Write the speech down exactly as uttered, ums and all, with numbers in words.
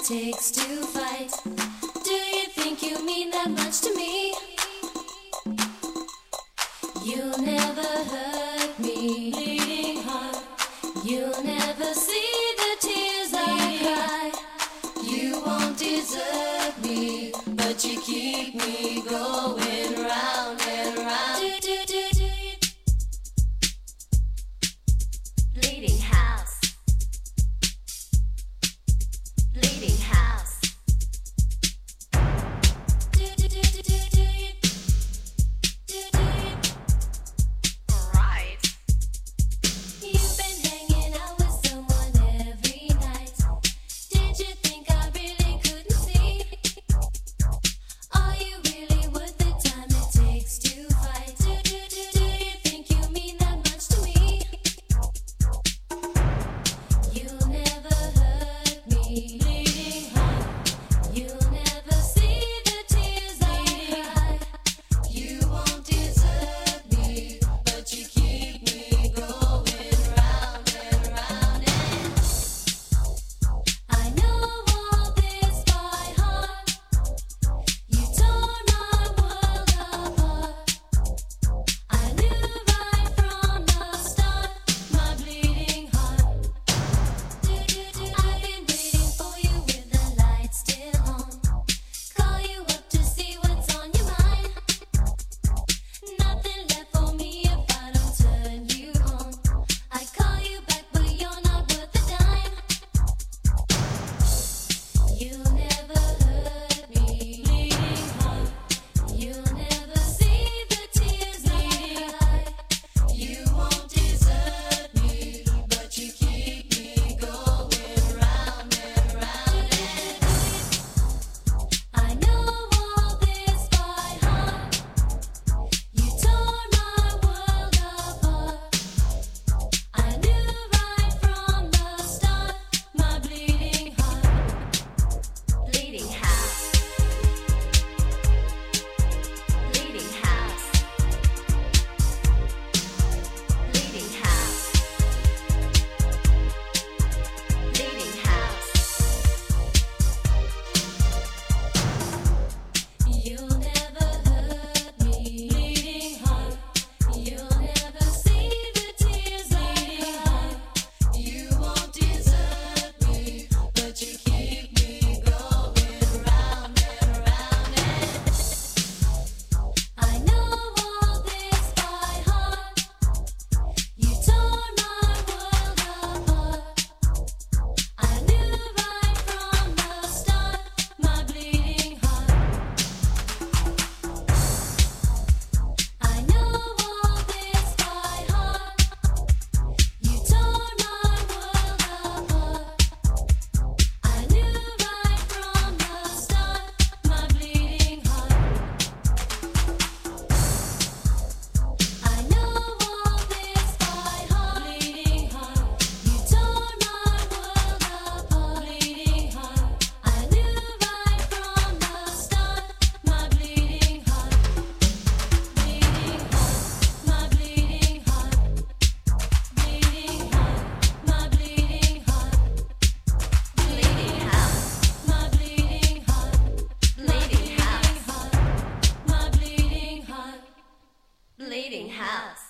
takes to fight. Do you think you mean that much to me? You'll never hurt me, bleeding heart. You'll never see the tears I cry. You won't desert me, but you keep me going round and round. Do, do, do, do you? Bleeding house. Bleeding house. Do, do, do, do, do, do you? Do, do you? Right. You've been hanging out with someone every night. Did you think I really couldn't see? Are you really worth the time it takes to fight? Do, do, do, do you think you mean that much to me? You'll never hurt me, bleeding heart. You'll never see the tears I cry. You won't desert me, but you keep me going round and round. And I know all this by heart. You tore my world apart. I knew right from the start, my bleeding heart. Do, do, do. I've been waiting for you with the lights still on. Call you up to see what's on your mind. Nothing left for me if I don't turn you on. I call you back, but you're not worth a dime. You'll never hurt me, bleeding heart. You'll never see the tears I cry. You won't desert me, but you keep me going round and round. And I know all this by heart. You tore my world apart. I knew right from the start, my bleeding heart. Bleeding house. Bleeding house. Bleeding house. Bleeding house. You'll never hurt me, bleeding heart. You'll never see the tears I cry. You won't desert me, but you keep me going round and round. And I know all this by heart. You tore my world apart. I knew right from the start, my bleeding heart. I know all this by heart. You tore my world apart. I knew right from the start, my bleeding heart. I know all this by heart, bleeding heart. You tore my world apart, bleeding heart. I knew right from the start, my bleeding heart. Bleeding heart, my bleeding heart. Bleeding heart, my bleeding heart. Bleeding house, my bleeding heart. Bleeding house, my bleeding heart. Bleeding house.